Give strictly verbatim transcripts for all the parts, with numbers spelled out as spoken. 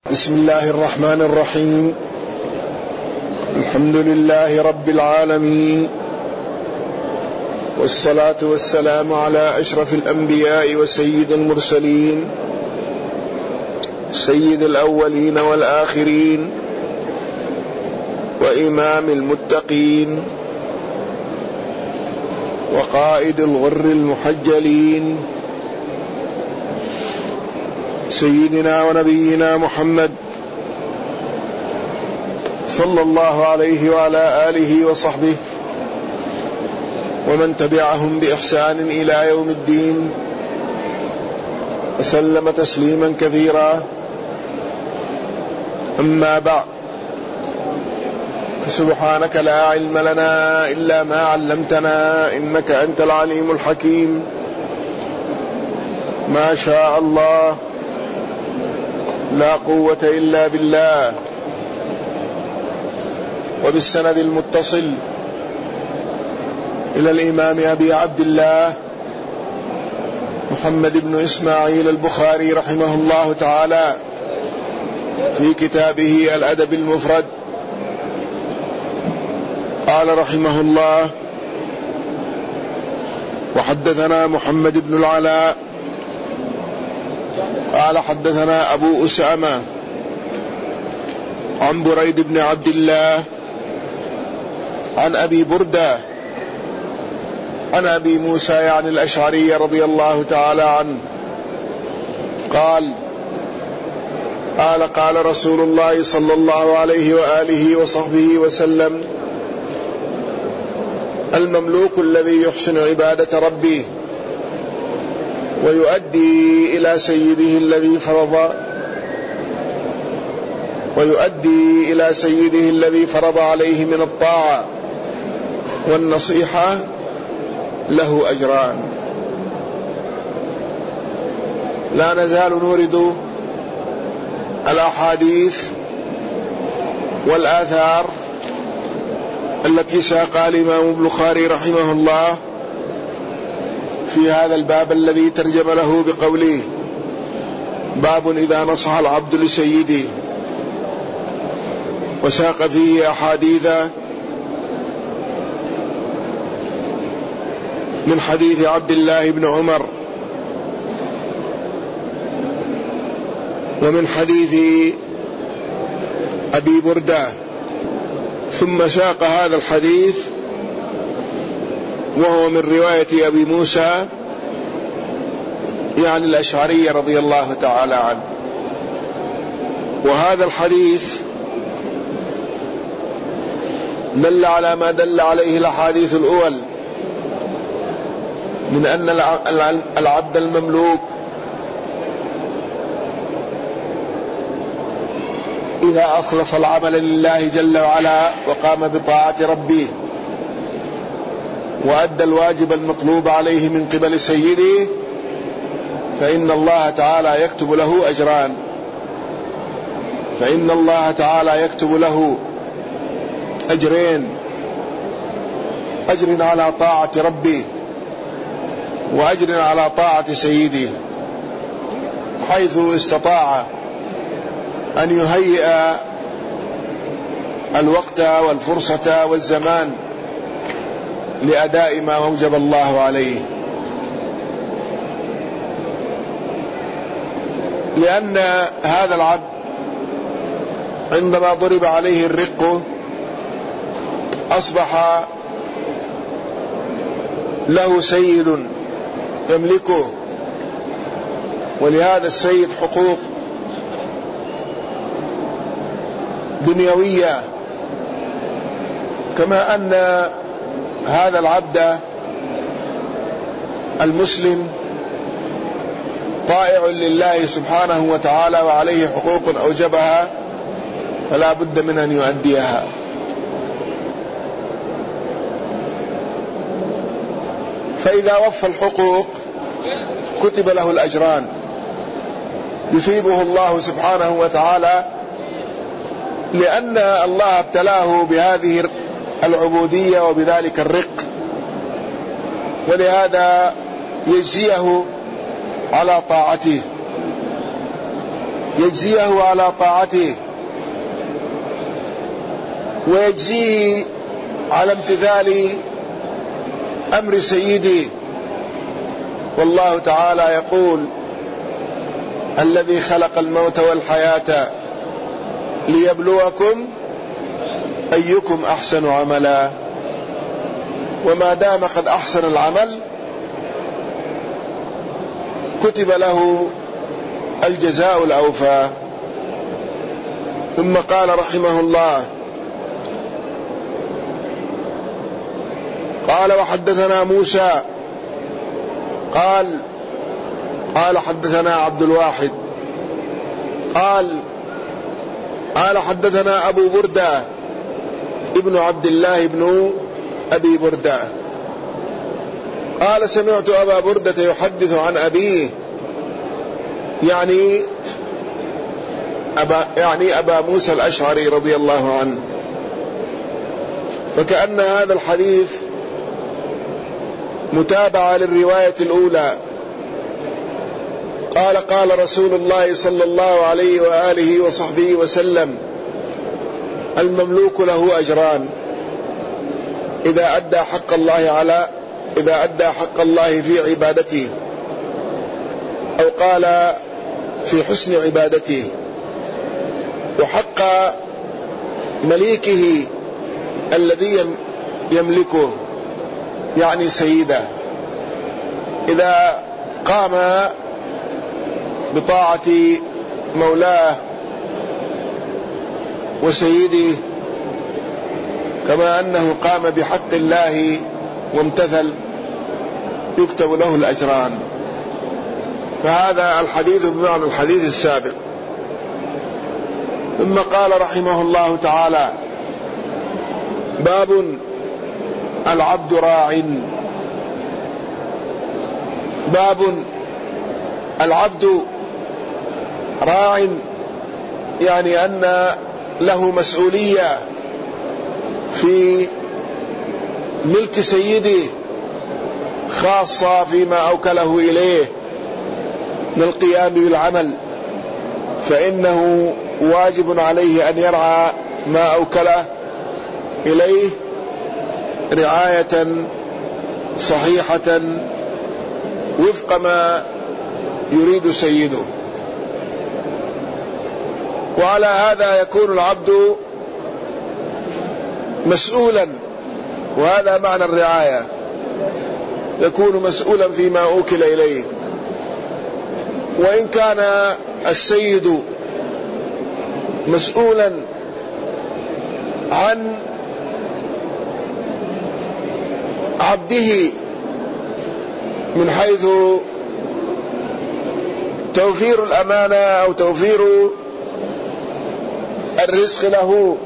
بسم الله الرحمن الرحيم. الحمد لله رب العالمين، والصلاة والسلام على أشرف الأنبياء وسيد المرسلين، سيد الأولين والآخرين، وإمام المتقين، وقائد الغر المحجلين، سيدنا ونبينا محمد صلى الله عليه وعلى آله وصحبه ومن تبعهم بإحسان إلى يوم الدين، وسلم تسليما كثيرا. أما بعد، فسبحانك لا علم لنا إلا ما علمتنا إنك أنت العليم الحكيم. ما شاء الله لا قوة إلا بالله. وبالسند المتصل إلى الإمام أبي عبد الله محمد بن إسماعيل البخاري رحمه الله تعالى في كتابه الأدب المفرد، قال رحمه الله: وحدثنا محمد بن العلاء قال حدثنا أبو أسامة عن بريد بن عبد الله عن أبي بردة عن أبي موسى يعني الأشعري رضي الله تعالى عنه قال: قال قال رسول الله صلى الله عليه وآله وصحبه وسلم: المملوك الذي يحسن عبادة ربه ويؤدي إلى سيده الذي فرض ويؤدي إلى سيده الذي فرض عليه من الطاعة والنصيحة له أجران. لا نزال نورد الأحاديث والآثار التي ساقها الإمام البخاري رحمه الله في هذا الباب الذي ترجم له بقوله: باب إذا نصح العبد لسيده. وساق فيه أحاديث من حديث عبد الله بن عمر، ومن حديث أبي بردة، ثم ساق هذا الحديث وهو من رواية أبي موسى يعني الأشعري رضي الله تعالى عنه. وهذا الحديث دل على ما دل عليه الأحاديث الأول من أن العبد المملوك إذا أخلص العمل لله جل وعلا وقام بطاعة ربه وأدى الواجب المطلوب عليه من قبل سيده، فإن الله تعالى يكتب له أجران. فإن الله تعالى يكتب له أجرين: أجر على طاعة ربه وأجر على طاعة سيده، حيث استطاع أن يهيئ الوقت والفرصة والزمان لأداء ما أوجب الله عليه. لأن هذا العبد عندما ضرب عليه الرق أصبح له سيد يملكه، ولهذا السيد حقوق دنيوية، كما أن هذا العبد المسلم طائع لله سبحانه وتعالى وعليه حقوق أوجبها، فلا بد من أن يؤديها. فإذا وفى الحقوق كتب له الأجران، يثيبه الله سبحانه وتعالى، لأن الله ابتلاه بهذه العبودية وبذلك الرق، ولهذا يجزيه على طاعته. يجزيه على طاعته ويجزيه على امتثال أمر سيده. والله تعالى يقول: الذي خلق الموت والحياة ليبلوكم أيكم أحسن عملا. وما دام قد أحسن العمل كتب له الجزاء الأوفى. ثم قال رحمه الله: قال وحدثنا موسى قال قال حدثنا عبد الواحد قال قال حدثنا أبو بردة ابن عبد الله بن أبي بردة قال: سمعت أبا بردة يحدث عن أبيه، يعني أبا, يعني أبا موسى الأشعري رضي الله عنه. فكأن هذا الحديث متابعة للرواية الأولى. قال: قال رسول الله صلى الله عليه وآله وصحبه وسلم: المملوك له أجران، إذا أدى حق الله على إذا أدى حق الله في عبادته، أو قال في حسن عبادته، وحق مليكه الذي يملكه، يعني سيده، إذا قام بطاعة مولاه وسيده كما أنه قام بحق الله وامتثل، يكتب له الأجران. فهذا الحديث بمعنى الحديث السابق. ثم قال رحمه الله تعالى: باب العبد راع. باب العبد راع، يعني أن له مسؤولية في ملك سيده، خاصة فيما أوكله إليه من القيام بالعمل، فإنه واجب عليه أن يرعى ما أوكله إليه رعاية صحيحة وفق ما يريد سيده. وعلى هذا يكون العبد مسؤولا، وهذا معنى الرعاية، يكون مسؤولا فيما أوكل إليه. وإن كان السيد مسؤولا عن عبده من حيث توفير الأمانة أو توفير الرزق له،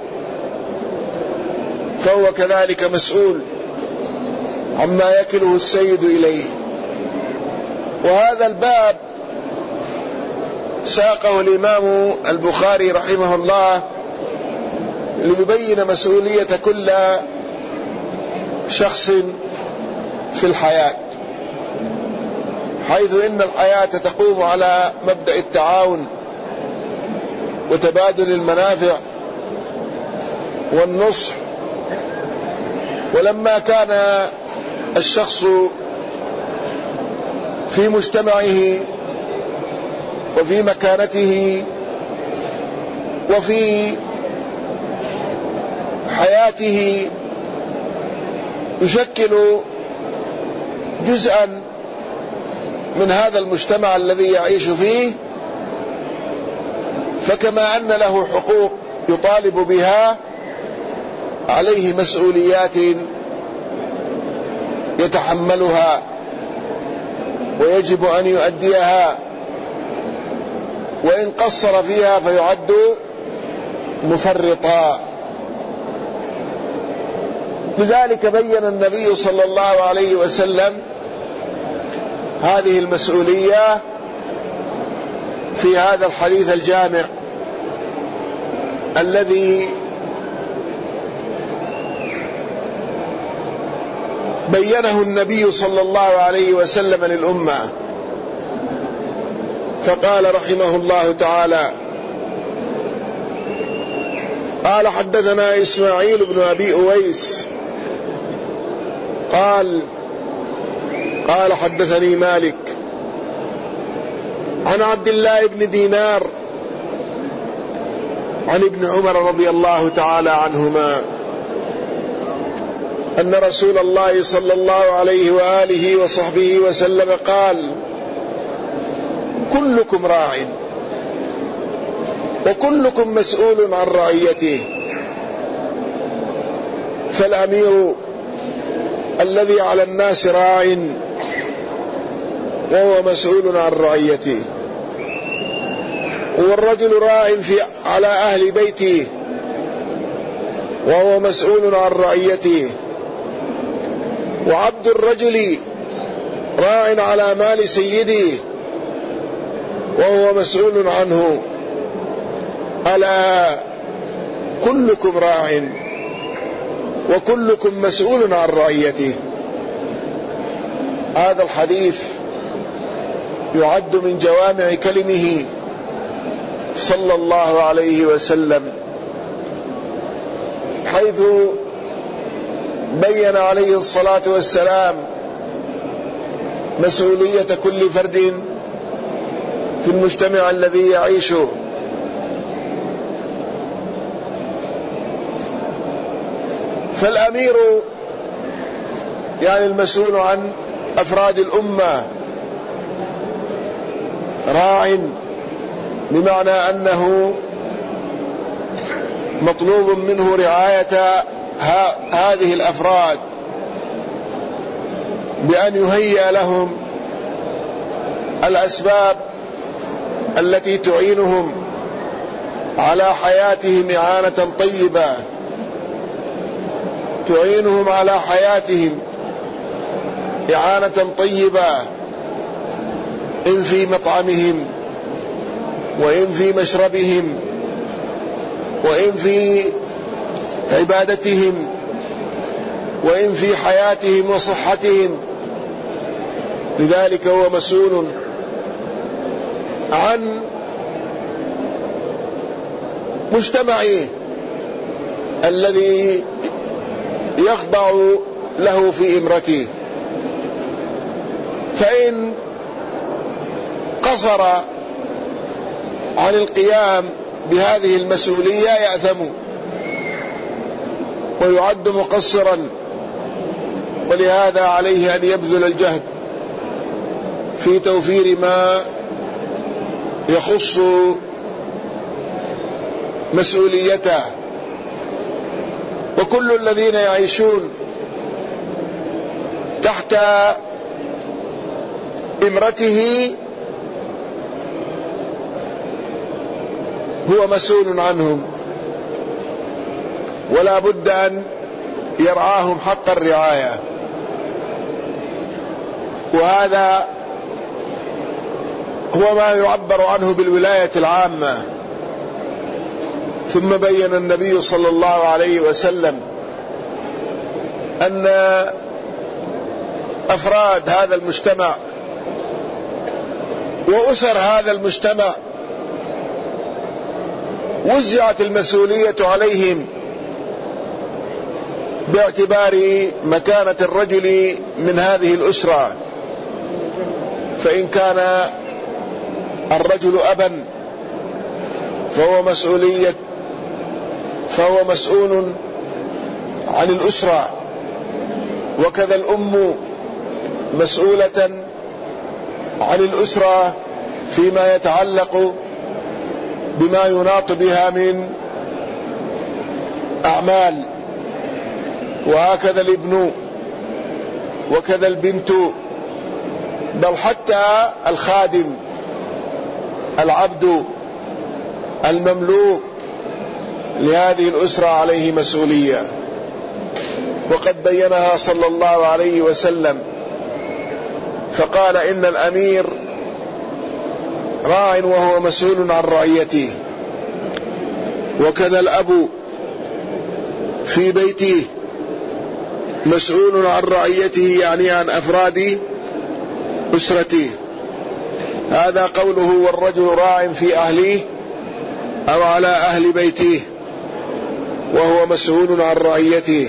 فهو كذلك مسؤول عما يكله السيد إليه. وهذا الباب ساقه الإمام البخاري رحمه الله ليبين مسؤولية كل شخص في الحياة، حيث إن الحياة تقوم على مبدأ التعاون وتبادل المنافع والنصح. ولما كان الشخص في مجتمعه وفي مكانته وفي حياته يشكل جزءا من هذا المجتمع الذي يعيش فيه، فكما أن له حقوق يطالب بها، عليه مسؤوليات يتحملها ويجب أن يؤديها، وإن قصر فيها فيعد مفرطا. لذلك بين النبي صلى الله عليه وسلم هذه المسؤولية في هذا الحديث الجامع الذي بينه النبي صلى الله عليه وسلم للأمة. فقال رحمه الله تعالى: قال حدثنا إسماعيل بن أبي أويس قال قال حدثني مالك عن عبد الله بن دينار عن ابن عمر رضي الله تعالى عنهما أن رسول الله صلى الله عليه وآله وصحبه وسلم قال: كلكم راع وكلكم مسؤول عن رعيته، فالأمير الذي على الناس راع وهو مسؤول عن رعيته، والرجل راع في على أهل بيته وهو مسؤول عن رعيته، وعبد الرجل راع على مال سيده وهو مسؤول عنه. ألا كلكم راع وكلكم مسؤول عن رعيته. هذا الحديث يعد من جوامع كلمه صلى الله عليه وسلم، حيث بين عليه الصلاة والسلام مسؤولية كل فرد في المجتمع الذي يعيشه، فالأمير يعني المسؤول عن أفراد الأمة راع، بمعنى أنه مطلوب منه رعاية هذه الأفراد بأن يهيئ لهم الأسباب التي تعينهم على حياتهم إعانة طيبة، تعينهم على حياتهم إعانة طيبة، إن في مطعمهم وإن في مشربهم وإن في عبادتهم وإن في حياتهم وصحتهم. لذلك هو مسؤول عن مجتمعه الذي يخضع له في إمرته، فإن قصر عن القيام بهذه المسؤولية يأثم ويعد مقصرا، ولهذا عليه أن يبذل الجهد في توفير ما يخص مسؤوليته. وكل الذين يعيشون تحت إمرته هو مسؤول عنهم، ولا بد أن يرعاهم حق الرعاية. وهذا هو ما يعبر عنه بالولاية العامة. ثم بين النبي صلى الله عليه وسلم أن أفراد هذا المجتمع وأسر هذا المجتمع وزعت المسؤولية عليهم باعتبار مكانة الرجل من هذه الأسرة، فإن كان الرجل أبا فهو مسؤولية فهو مسؤول عن الأسرة، وكذا الأم مسؤولة عن الأسرة فيما يتعلق بما يناط بها من أعمال، وهكذا الابن وكذا البنت، بل حتى الخادم العبد المملوك لهذه الأسرة عليه مسؤولية. وقد بينها صلى الله عليه وسلم فقال: إن الأمير راع وهو مسؤول عن رعيته، وكذا الأب في بيته مسؤول عن رعيته، يعني عن أفراد أسرته. هذا قوله: والرجل راع في أهله أو على أهل بيته. وهو مسؤول عن رعيته.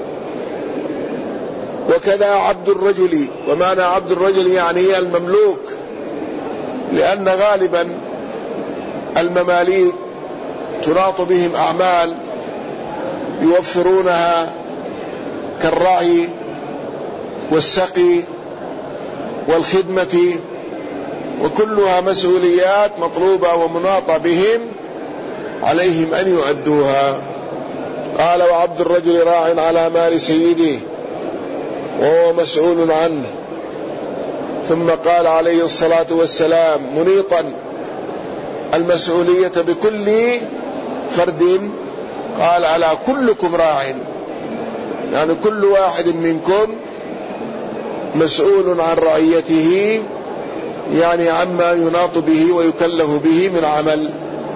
وكذا عبد الرجل، ومعنى عبد الرجل يعني المملوك، لأن غالبا المماليك تناط بهم أعمال يوفرونها كالرعي والسقي والخدمة، وكلها مسؤوليات مطلوبة ومناطة بهم عليهم أن يؤدوها. قال: وعبد الرجل راع على مال سيده وهو مسؤول عنه. ثم قال عليه الصلاة والسلام منيطا المسؤولية بكل فرد، قال: ألا كلكم راع، يعني كل واحد منكم مسؤول عن رعيته، يعني عما يناط به ويكلف به من عمل.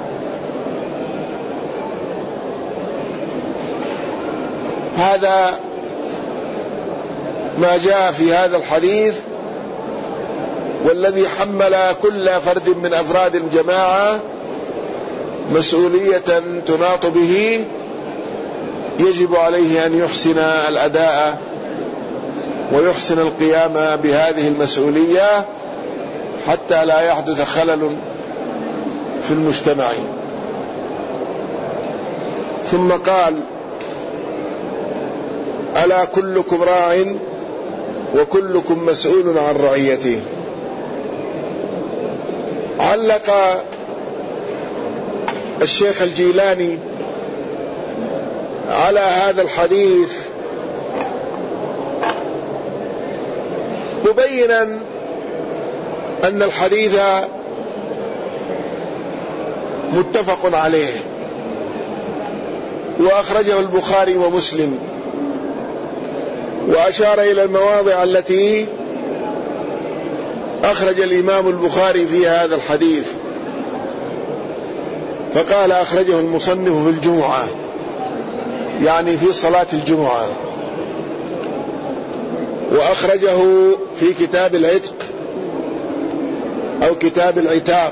هذا ما جاء في هذا الحديث، والذي حمل كل فرد من أفراد الجماعة مسؤولية تناط به يجب عليه أن يحسن الأداء ويحسن القيام بهذه المسؤولية حتى لا يحدث خلل في المجتمع. ثم قال: ألا كلكم راع وكلكم مسؤول عن رعيته. علق الشيخ الجيلاني على هذا الحديث مبينا أن الحديث متفق عليه، وأخرجه البخاري ومسلم، وأشار إلى المواضع التي أخرج الإمام البخاري في هذا الحديث، فقال: أخرجه المصنف في الجمعة، يعني في صلاة الجمعة، وأخرجه في كتاب العتق أو كتاب العتاق،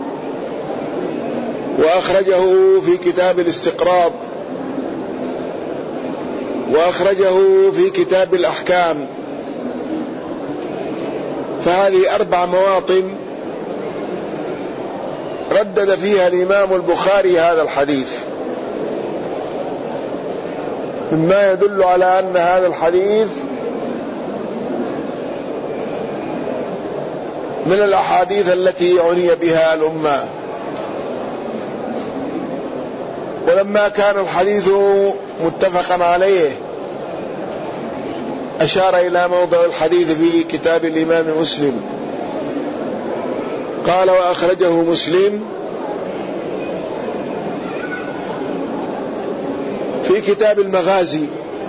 وأخرجه في كتاب الاستقراض، وأخرجه في كتاب الأحكام. فهذه أربع مواطن ردد فيها الإمام البخاري هذا الحديث، مما يدل على أن هذا الحديث من الأحاديث التي عني بها الأمة. ولما كان الحديث متفقا عليه أشار إلى موضع الحديث في كتاب الإمام مسلم، قال: وأخرجه مسلم في كتاب المغازي،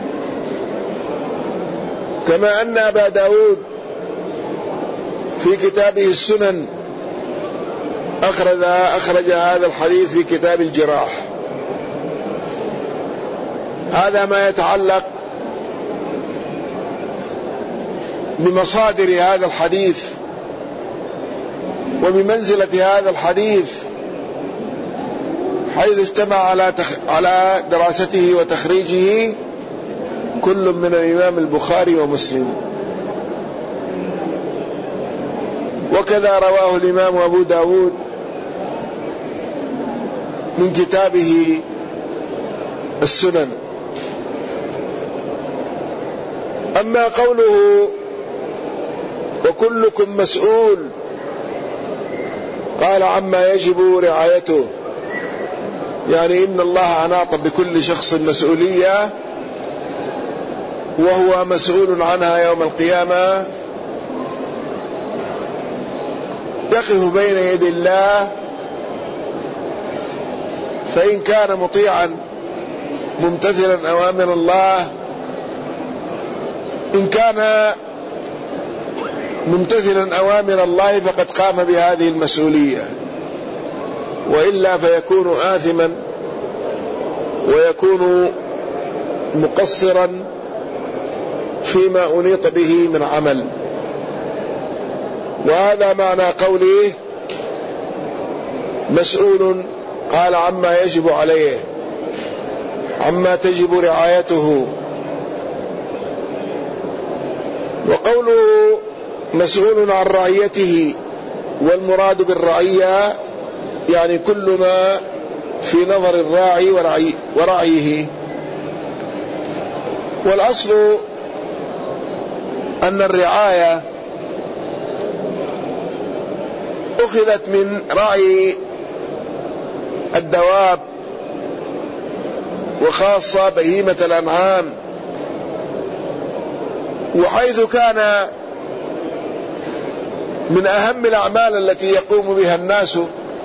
كما أن أبا داود في كتابه السنن أخرج, أخرج هذا الحديث في كتاب الجراح. هذا ما يتعلق بمصادر هذا الحديث وبمنزلة هذا الحديث، حيث اجتمع على تخ... على دراسته وتخريجه كل من الإمام البخاري ومسلم. وكذا رواه الإمام أبو داود من كتابه السنن. أما قوله وكلكم مسؤول، قال عما يجب رعايته، يعني إن الله أناط بكل شخص مسؤولية وهو مسؤول عنها يوم القيامة، يقف بين يدي الله، فإن كان مطيعا ممتثلا أوامر الله، إن كان ممتثلا أوامر الله فقد قام بهذه المسؤولية، وإلا فيكون آثما ويكون مقصرا فيما أنيط به من عمل. وهذا معنى قوله مسؤول، قال عما يجب عليه، عما تجب رعايته. وقوله مسؤول عن رعيته، والمراد بالرعية يعني كل ما في نظر الراعي ورعي ورعيه. والأصل أن الرعاية أخذت من رعي الدواب، وخاصة بهيمة الأنعام، وحيث كان من أهم الأعمال التي يقوم بها الناس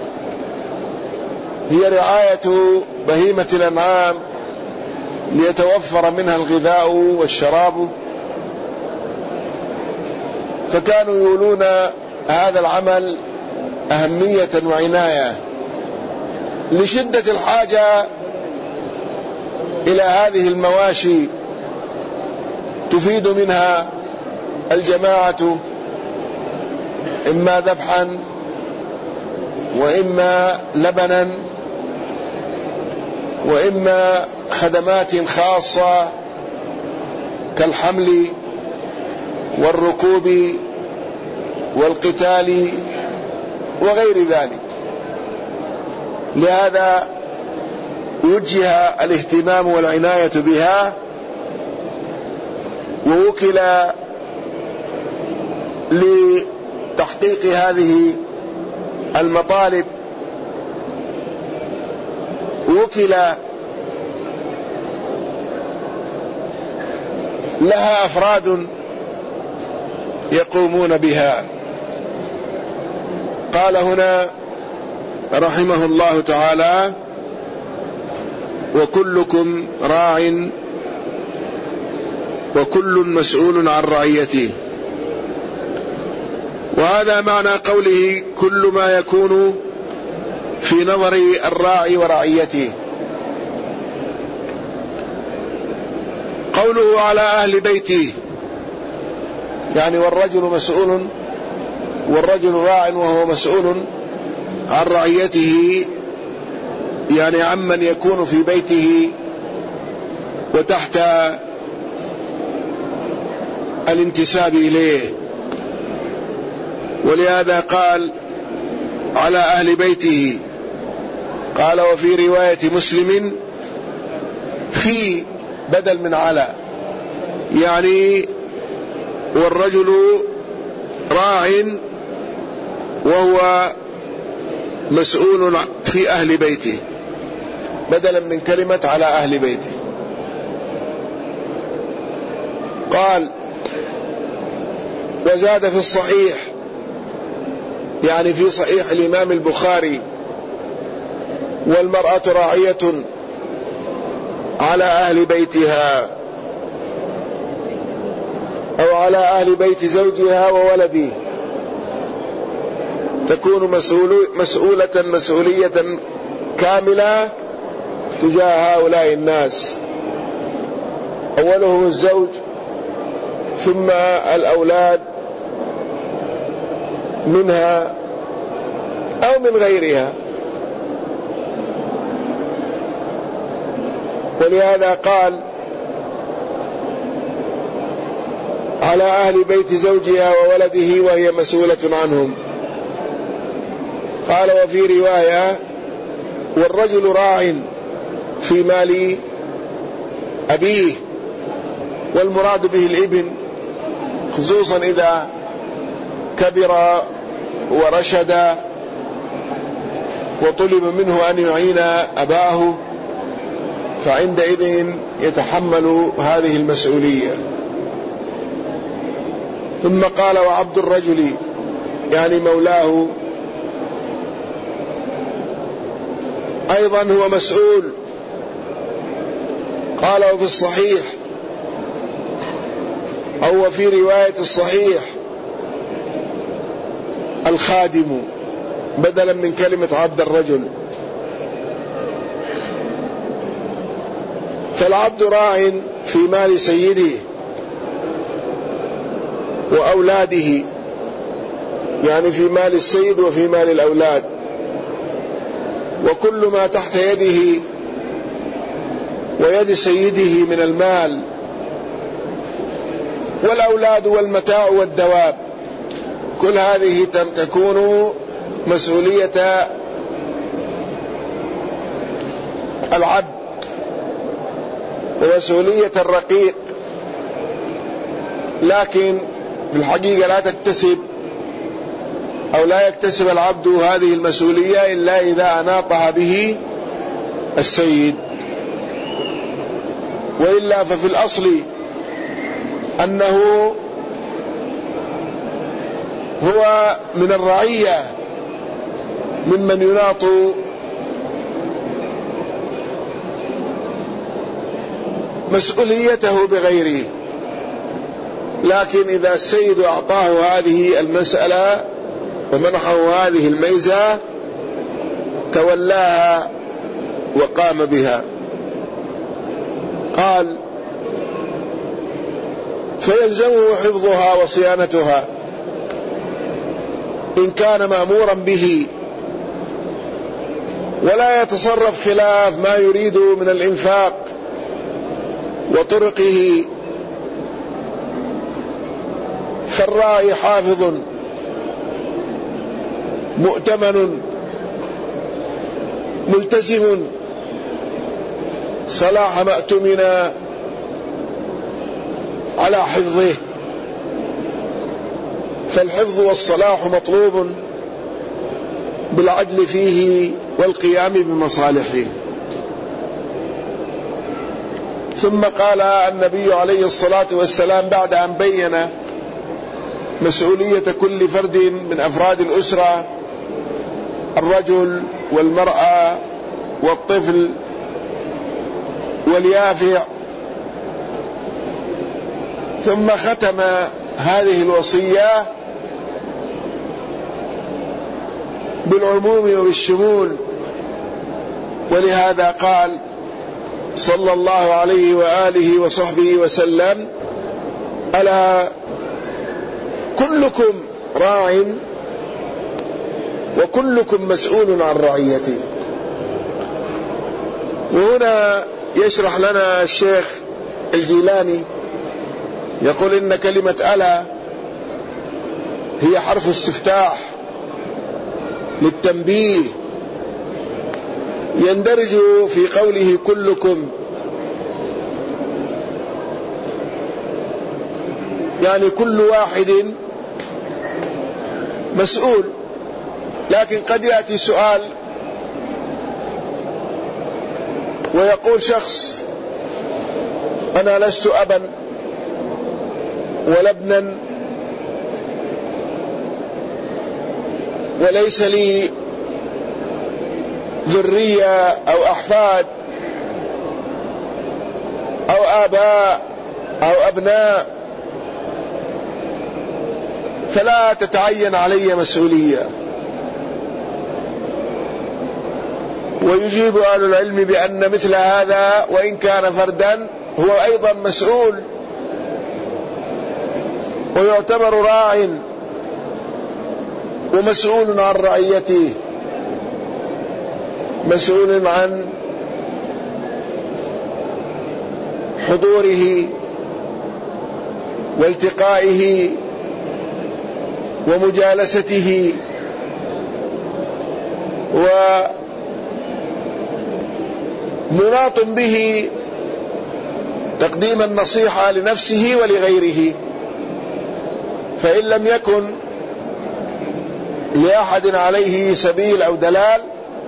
هي رعاية بهيمة الأنعام ليتوفر منها الغذاء والشراب، فكانوا يولون هذا العمل أهمية وعناية لشدة الحاجة إلى هذه المواشي تفيد منها الجماعة إما ذبحا وإما لبنا وإما خدمات خاصة كالحمل والركوب والقتال وغير ذلك. لهذا وجه الاهتمام والعناية بها، ووكل لتحقيق هذه المطالب وكل لها أفراد يقومون بها. قال هنا رحمه الله تعالى: وكلكم راع وكل مسؤول عن رعيته. وهذا معنى قوله كل ما يكون في نظر الراعي ورعيته. قوله على أهل بيته يعني والرجل مسؤول، والرجل راع وهو مسؤول عن رعيته، يعني عمن يكون في بيته وتحت الانتساب إليه. ولهذا قال على أهل بيته. قال وفي رواية مسلم في بدل من على، يعني والرجل راع وهو مسؤول في أهل بيته، بدلا من كلمة على أهل بيته. قال وزاد في الصحيح، يعني في صحيح الإمام البخاري: والمرأة راعية على أهل بيتها، أو على أهل بيت زوجها وولده، تكون مسؤولة مسؤولية كاملة تجاه هؤلاء الناس، أولهم الزوج ثم الأولاد منها أو من غيرها. ولهذا قال على أهل بيت زوجها وولده وهي مسؤولة عنهم. قال وفي رواية والرجل راع في مال أبيه، والمراد به الابن، خصوصا إذا كبر ورشد وطلب منه أن يعين أباه، فعندئذ يتحمل هذه المسؤولية. ثم قال وعبد الرجل يعني مولاه أيضا هو مسؤول. قال وفي الصحيح أو في رواية الصحيح الخادم بدلا من كلمة عبد الرجل. فالعبد راع في مال سيده وأولاده، يعني في مال السيد وفي مال الأولاد، وكل ما تحت يده ويد سيده من المال والأولاد والمتاع والدواب، كل هذه تكون مسؤولية العبد ومسؤولية الرقيق، لكن في الحقيقة لا تكتسب أو لا يكتسب العبد هذه المسؤولية إلا إذا أناطها به السيد، وإلا ففي الأصل أنه هو من الرعية ممن يناط مسؤوليته بغيره، لكن إذا السيد أعطاه هذه المسألة ومنحه هذه الميزة تولاها وقام بها. قال: فيلزمه حفظها وصيانتها إن كان مأمورا به، ولا يتصرف خلاف ما يريد من الإنفاق وطرقه، فالراعي حافظ مؤتمن ملتزم صلاح ما اؤتمن على حفظه، فالحفظ والصلاح مطلوب بالعدل فيه والقيام بمصالحه. ثم قال النبي عليه الصلاة والسلام بعد أن بين مسؤولية كل فرد من أفراد الأسرة، الرجل والمرأة والطفل واليافع، ثم ختم هذه الوصية بالعموم وبالشمول، ولهذا قال صلى الله عليه وآله وصحبه وسلم: ألا كلكم راع وكلكم مسؤول عن رعيته. وهنا يشرح لنا الشيخ الجيلاني يقول إن كلمة ألا هي حرف استفتاح للتنبيه، يندرج في قوله كلكم، يعني كل واحد مسؤول. لكن قد يأتي سؤال ويقول شخص: أنا لست أبا ولا ابنا وليس لي ذرية أو أحفاد أو آباء أو أبناء، فلا تتعين علي مسؤولية. ويجيب أهل العلم بأن مثل هذا وإن كان فردا هو أيضا مسؤول، ويعتبر راع ومسؤول عن رعيته، مسؤول عن حضوره والتقائه ومجالسته ومناط به تقديم النصيحة لنفسه ولغيره. فإن لم يكن لأحد عليه سبيل أو دلال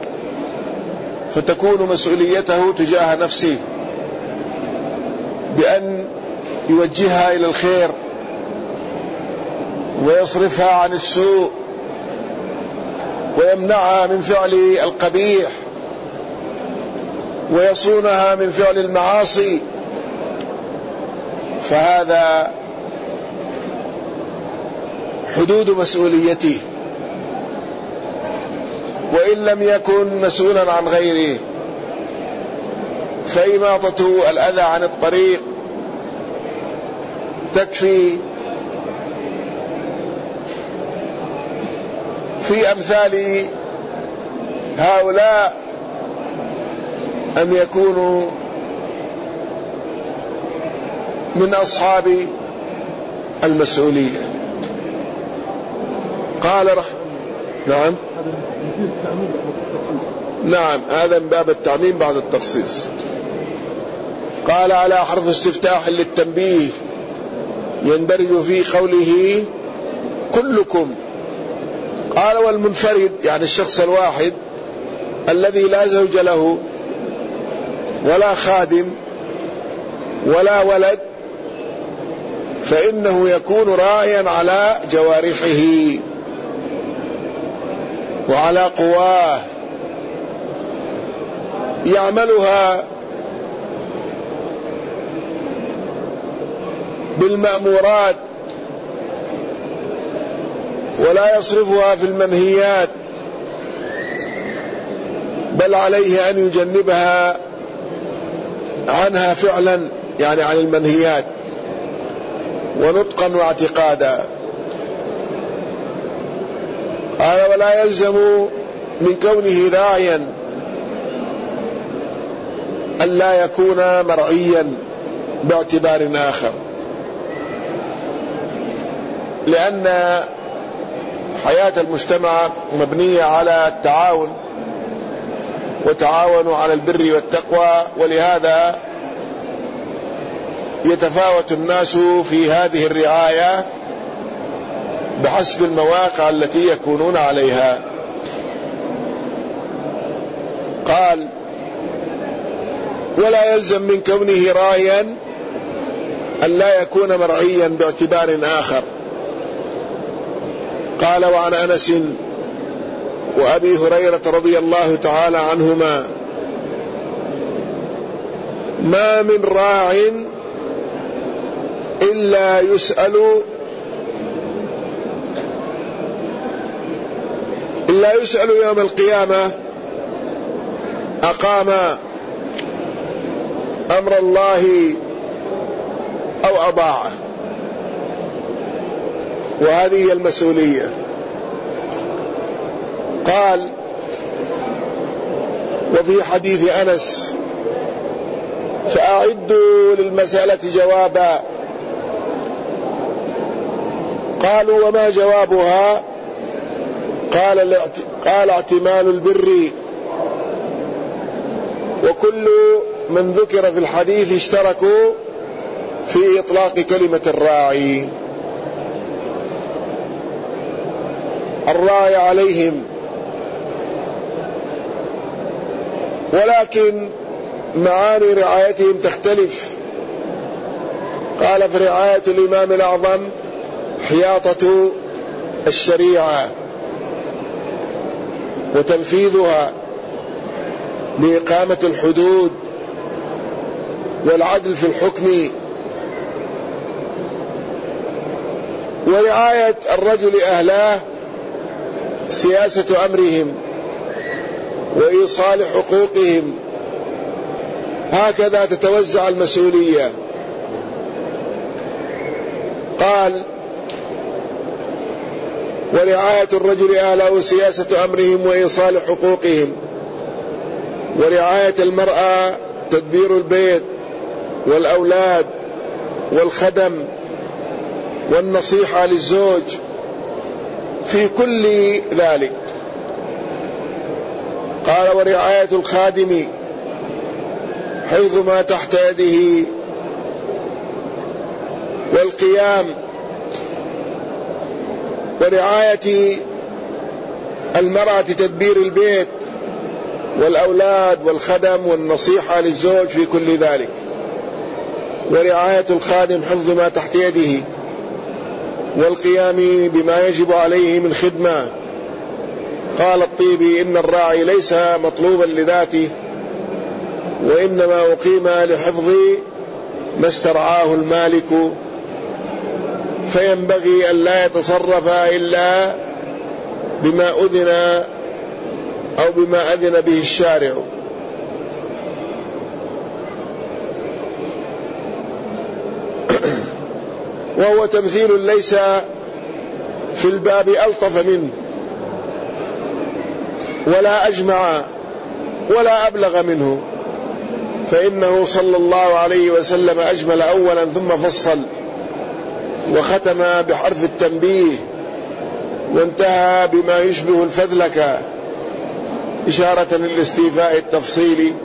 فتكون مسؤوليته تجاه نفسه بأن يوجهها إلى الخير ويصرفها عن السوء ويمنعها من فعل القبيح ويصونها من فعل المعاصي، فهذا حدود مسؤوليته. وإن لم يكن مسؤولا عن غيره فإماطته الأذى عن الطريق تكفي. في أمثال هؤلاء أن يكونوا من أصحاب المسؤولية. قال رحمه نعم نعم هذا من باب التعميم بعد التخصيص. قال على حرف استفتاح للتنبيه يندرج في قوله كلكم. قال والمنفرد يعني الشخص الواحد الذي لا زوج له ولا خادم ولا ولد فإنه يكون راعيا على جوارحه وعلى قواه يعملها بالمأمورات ولا يصرفها في المنهيات، بل عليه أن يجنبها عنها فعلا يعني عن المنهيات ونطقا واعتقادا. قال ولا يلزم من كونه راعيا ألا يكون مرعيا باعتبار آخر، لأن حياة المجتمع مبنية على التعاون وتعاونوا على البر والتقوى، ولهذا يتفاوت الناس في هذه الرعاية بحسب المواقع التي يكونون عليها. قال ولا يلزم من كونه راعيا أن لا يكون مرعيا باعتبار آخر. قال وعن أنس وأبي هريرة رضي الله تعالى عنهما ما من راع إلا يسأل إلا يسأل يوم القيامة أقام أمر الله أو أضاعه. وهذه هي المسؤولية. قال وفي حديث أنس فأعدوا للمسألة جوابا. قالوا وما جوابها؟ قال قال اعتمال البر. وكل من ذكر في الحديث اشتركوا في إطلاق كلمة الراعي. الراعي عليهم، ولكن معاني رعايتهم تختلف. قال في رعاية الإمام الأعظم حياطة الشريعة وتنفيذها بإقامة الحدود والعدل في الحكم. ورعاية الرجل أهله سياسة أمرهم وإيصال حقوقهم. هكذا تتوزع المسؤولية. قال ورعاية الرجل أهله سياسة أمرهم وإيصال حقوقهم. ورعاية المرأة تدبير البيت والأولاد والخدم والنصيحة للزوج في كل ذلك. قال ورعاية الخادم حفظ ما تحت يده والقيام. ورعاية المرأة تدبير البيت والأولاد والخدم والنصيحة للزوج في كل ذلك. ورعاية الخادم حفظ ما تحت يده والقيام بما يجب عليه من خدمة. قال الطيبي إن الراعي ليس مطلوبا لذاته، وإنما أقيم لحفظ ما استرعاه المالك، فينبغي أن لا يتصرف إلا بما أذن أو بما أذن به الشارع. وهو تمثيل ليس في الباب ألطف منه ولا أجمع ولا أبلغ منه. فإنه صلى الله عليه وسلم أجمل أولا ثم فصل، وختم بحرف التنبيه، وانتهى بما يشبه الفذلك إشارة للاستيفاء التفصيلي.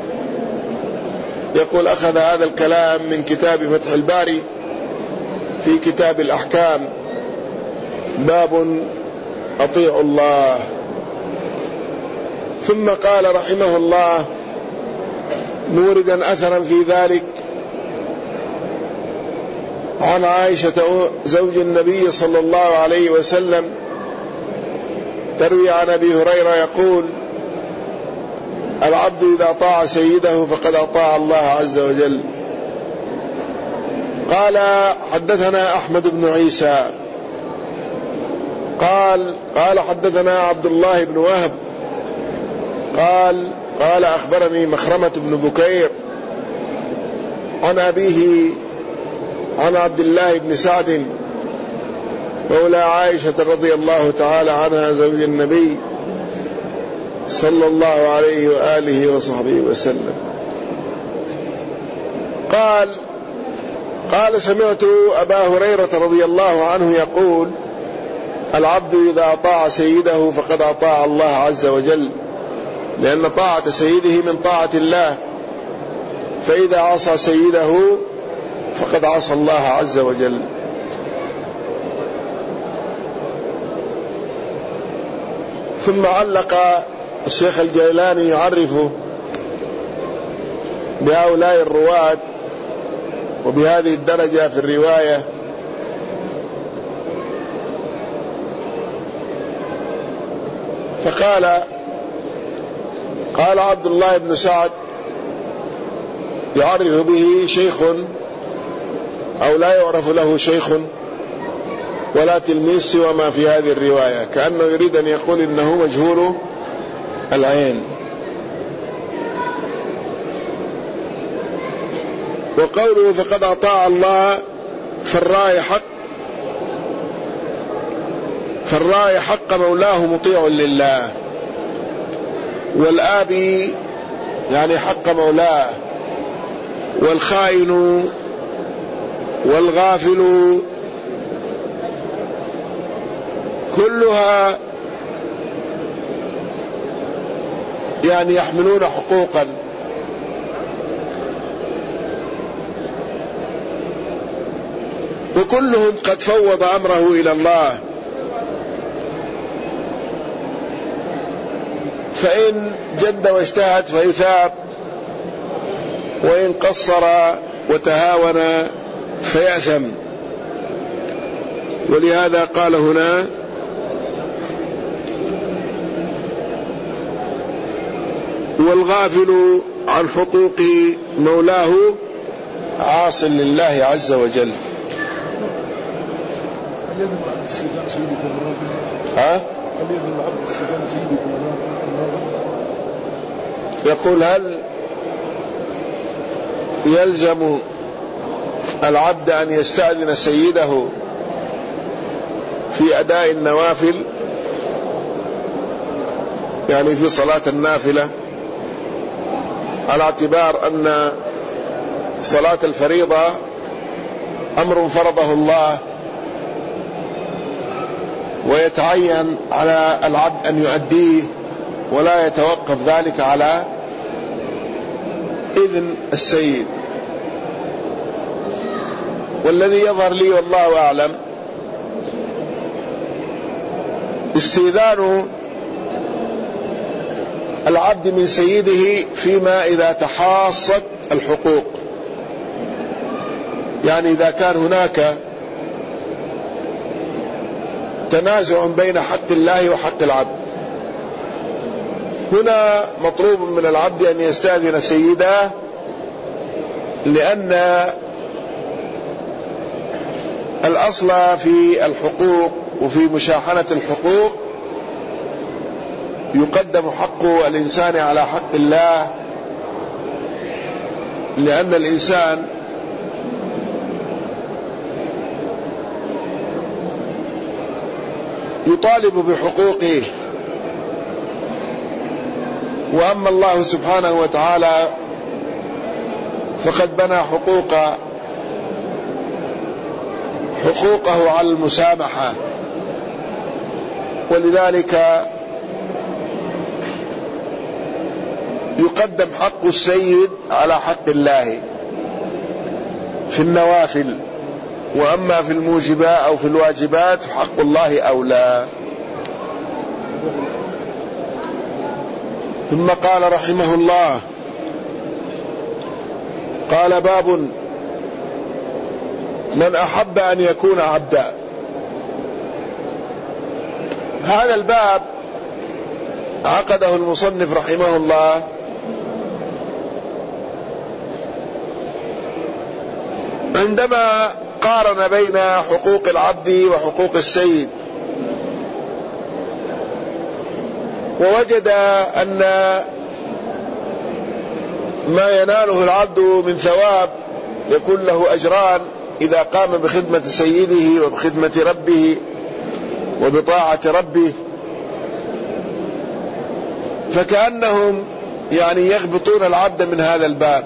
يقول: أخذ هذا الكلام من كتاب فتح الباري في كتاب الأحكام، باب أطيعوا الله. ثم قال رحمه الله موردا أثرا في ذلك عن عائشة زوج النبي صلى الله عليه وسلم، تروي عن أبي هريرة يقول: العبد إذا طاع سيده فقد أطاع الله عز وجل. قال: حدثنا أحمد بن عيسى قال قال حدثنا عبد الله بن وهب قال قال أخبرني مخرمة بن بكير عن أبيه عن عبد الله بن سعد مولى عائشة رضي الله تعالى عنها زوج النبي صلى الله عليه وآله وصحبه وسلم قال قال سمعت أبا هريرة رضي الله عنه يقول: العبد إذا أطاع سيده فقد أطاع الله عز وجل، لأن طاعة سيده من طاعة الله، فإذا عصى سيده فقد عصى الله عز وجل. ثم علق الشيخ الجيلاني يعرف بهؤلاء الرواة وبهذه الدرجة في الرواية، فقال: قال عبد الله بن سعد يعرف به شيخ أو لا يعرف له شيخ ولا تلميذ سوى ما في هذه الرواية، كأنه يريد أن يقول إنه مجهول العين. وقوله فقد أطاع الله فالراعي حق فالراعي حق مولاه مطيع لله، والآبي يعني حق مولاه، والخائن والغافل كلها يعني يحملون حقوقا، وكلهم قد فوض أمره إلى الله، فإن جد واجتهد فيثاب، وإن قصر وتهاون فيأثم. ولهذا قال هنا: والغافل عن حقوق مولاه عاص لله عز وجل. ها؟ يقول: هل يلزم العبد أن يستأذن سيده في أداء النوافل، يعني في صلاة النافلة، على اعتبار أن صلاة الفريضة أمر فرضه الله ويتعين على العبد أن يؤديه، ولا يتوقف ذلك على إذن السيد؟ والذي يظهر لي والله أعلم استئذان العبد من سيده فيما إذا تحاصت الحقوق، يعني إذا كان هناك تنازع بين حق الله وحق العبد، هنا مطلوب من العبد أن يستأذن سيده، لأن الأصل في الحقوق وفي مشاحنة الحقوق يقدم حق الإنسان على حق الله، لأن الإنسان يطالب بحقوقه، وأما الله سبحانه وتعالى فقد بنى حقوق حقوقه على المسامحة، ولذلك يقدم حق السيد على حق الله في النوافل، وأما في الموجبات أو في الواجبات فحق الله أولى. ثم قال رحمه الله: قال: باب من أحب أن يكون عبدا. هذا الباب عقده المصنف رحمه الله عندما قارن بين حقوق العبد وحقوق السيد، ووجد أن ما يناله العبد من ثواب يكون له أجران إذا قام بخدمة سيده وبخدمة ربه وبطاعة ربه، فكأنهم يعني يغبطون العبد من هذا الباب.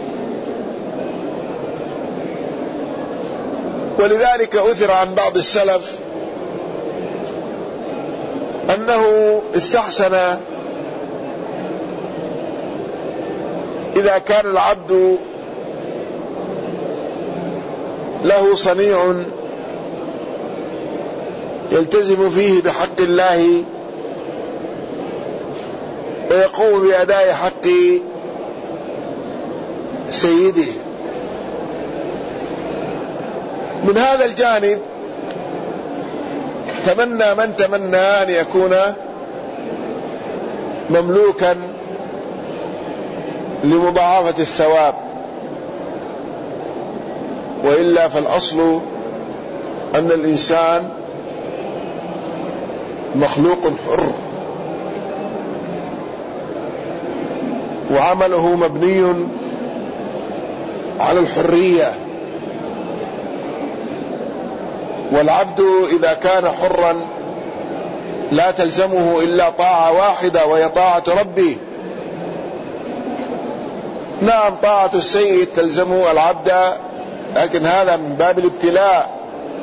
ولذلك أثر عن بعض السلف أنه استحسن إذا كان العبد له صنيع يلتزم فيه بحق الله ويقوم بأداء حق سيده، من هذا الجانب تمنى من تمنى أن يكون مملوكا لمضاعفة الثواب، وإلا فالأصل أن الإنسان مخلوق حر، وعمله مبني على الحرية، والعبد إذا كان حرا لا تلزمه إلا طاعة واحدة وهي طاعة ربه. نعم طاعة السيد تلزمه العبد، لكن هذا من باب الابتلاء.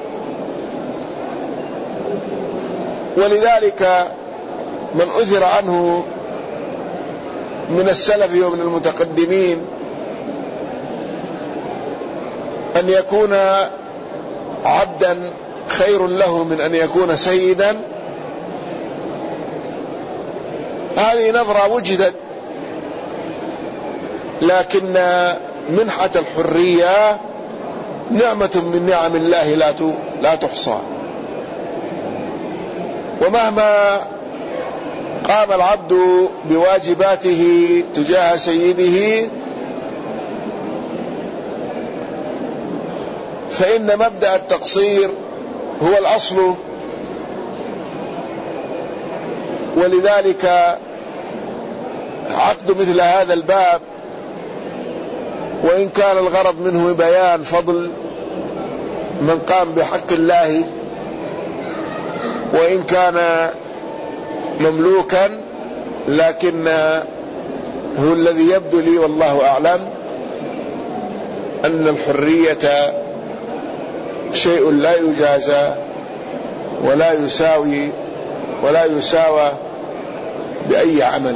ولذلك من أثر عنه من السلف ومن المتقدمين أن يكون عبدا خير له من أن يكون سيدا. هذه نظرة وجدت، لكن منحة الحرية نعمة من نعم الله لا تحصى، ومهما قام العبد بواجباته تجاه سيده فإن مبدأ التقصير هو الأصل. ولذلك عقد مثل هذا الباب وإن كان الغرض منه بيان فضل من قام بحق الله وإن كان مملوكا، لكن هو الذي يبدو لي والله أعلم أن الحرية شيء لا يجازى ولا يساوي ولا يساوى بأي عمل.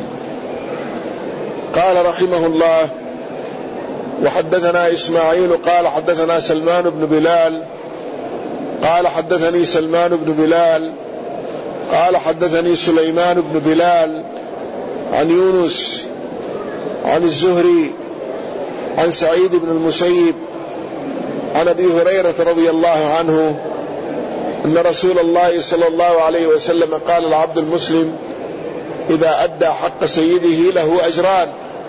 قال رحمه الله: وحدثنا إسماعيل قال حدثنا سلمان بن بلال قال حدثني سلمان بن بلال قال حدثني سليمان بن بلال عن يونس عن الزهري عن سعيد بن المسيب عن أبي هريرة رضي الله عنه أن رسول الله صلى الله عليه وسلم قال: العبد المسلم إذا أدى حق سيده له أجران،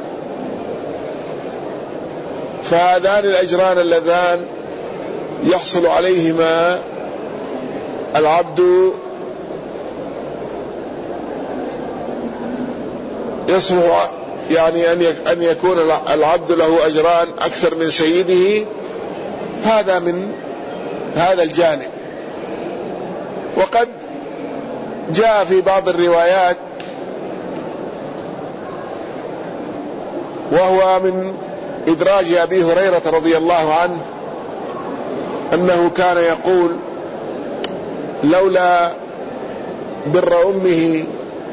فهذان الأجران اللذان يحصل عليهما العبد يصلح يعني أن يكون العبد له أجران أكثر من سيده. هذا من هذا الجانب. وقد جاء في بعض الروايات وهو من إدراج أبي هريرة رضي الله عنه أنه كان يقول: لولا بر أمه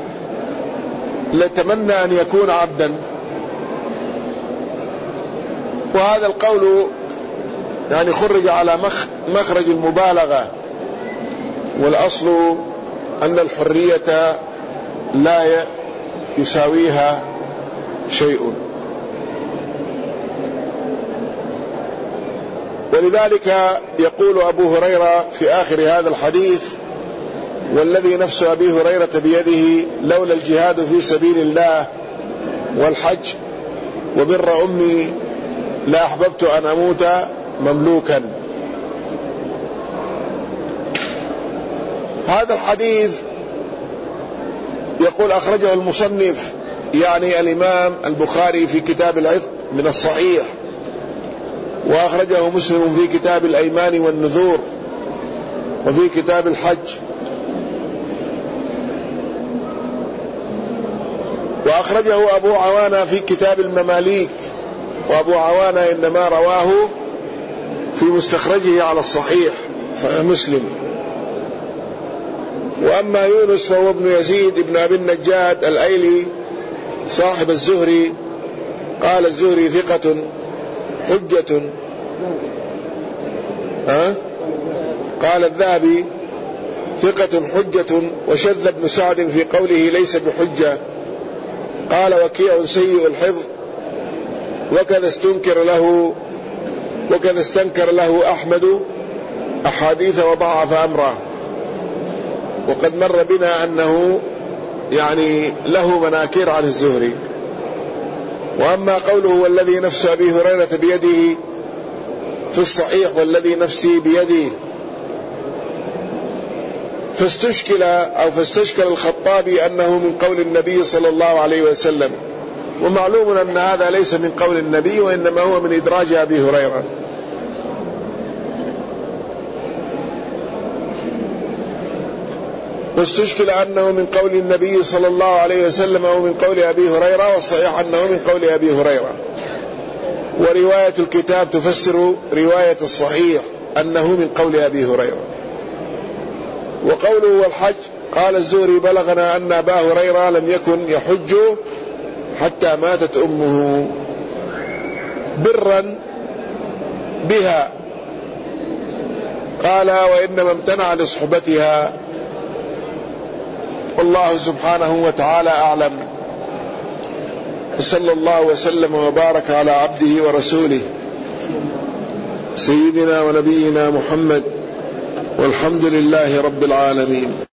لتمنى أن يكون عبدا. وهذا القول يعني خرج على مخرج المبالغة، والأصل أن الحرية لا يساويها شيء. ولذلك يقول أبو هريرة في آخر هذا الحديث: والذي نفس أبي هريرة بيده لولا الجهاد في سبيل الله والحج وبر أمي لا أحببت أن أموت مملوكا. هذا الحديث يقول أخرجه المصنف يعني الإمام البخاري في كتاب العتق من الصحيح، وأخرجه مسلم في كتاب الأيمان والنذور، وفي كتاب الحج، وأخرجه أبو عوانة في كتاب المماليك. وأبو عوانة إنما رواه في مستخرجه على الصحيح صحيح مسلم. وأما يونس فهو ابن يزيد ابن أبي النجاد الأيلي صاحب الزهري، قال الزهري ثقة حجة. ها؟ قال الذهبي ثقة حجة، وشذ ابن سعد في قوله ليس بحجة. قال وكيع سيء الحفظ، وكذا استنكر له وكذا استنكر له أحمد أحاديث وضعف أمره. وقد مر بنا أنه يعني له مناكير عن الزهري. وأما قوله والذي نفس أبي هريرة بيده في الصحيح والذي نفسي بيده، فاستشكل أو فاستشكل الخطابي أنه من قول النبي صلى الله عليه وسلم، ومعلوم أن هذا ليس من قول النبي، وإنما هو من إدراج أبي هريرة. واستشكل أنه من قول النبي صلى الله عليه وسلم أو من قول أبي هريرة، والصحيح أنه من قول أبي هريرة. ورواية الكتاب تفسر رواية الصحيح أنه من قول أبي هريرة. وقوله والحج، قال الزهري بلغنا أن أبا هريرة لم يكن يحج حتى ماتت أمه برا بها. قال وإنما امتنع لصحبتها. والله سبحانه وتعالى أعلم. صلى الله وسلم وبارك على عبده ورسوله سيدنا ونبينا محمد، والحمد لله رب العالمين.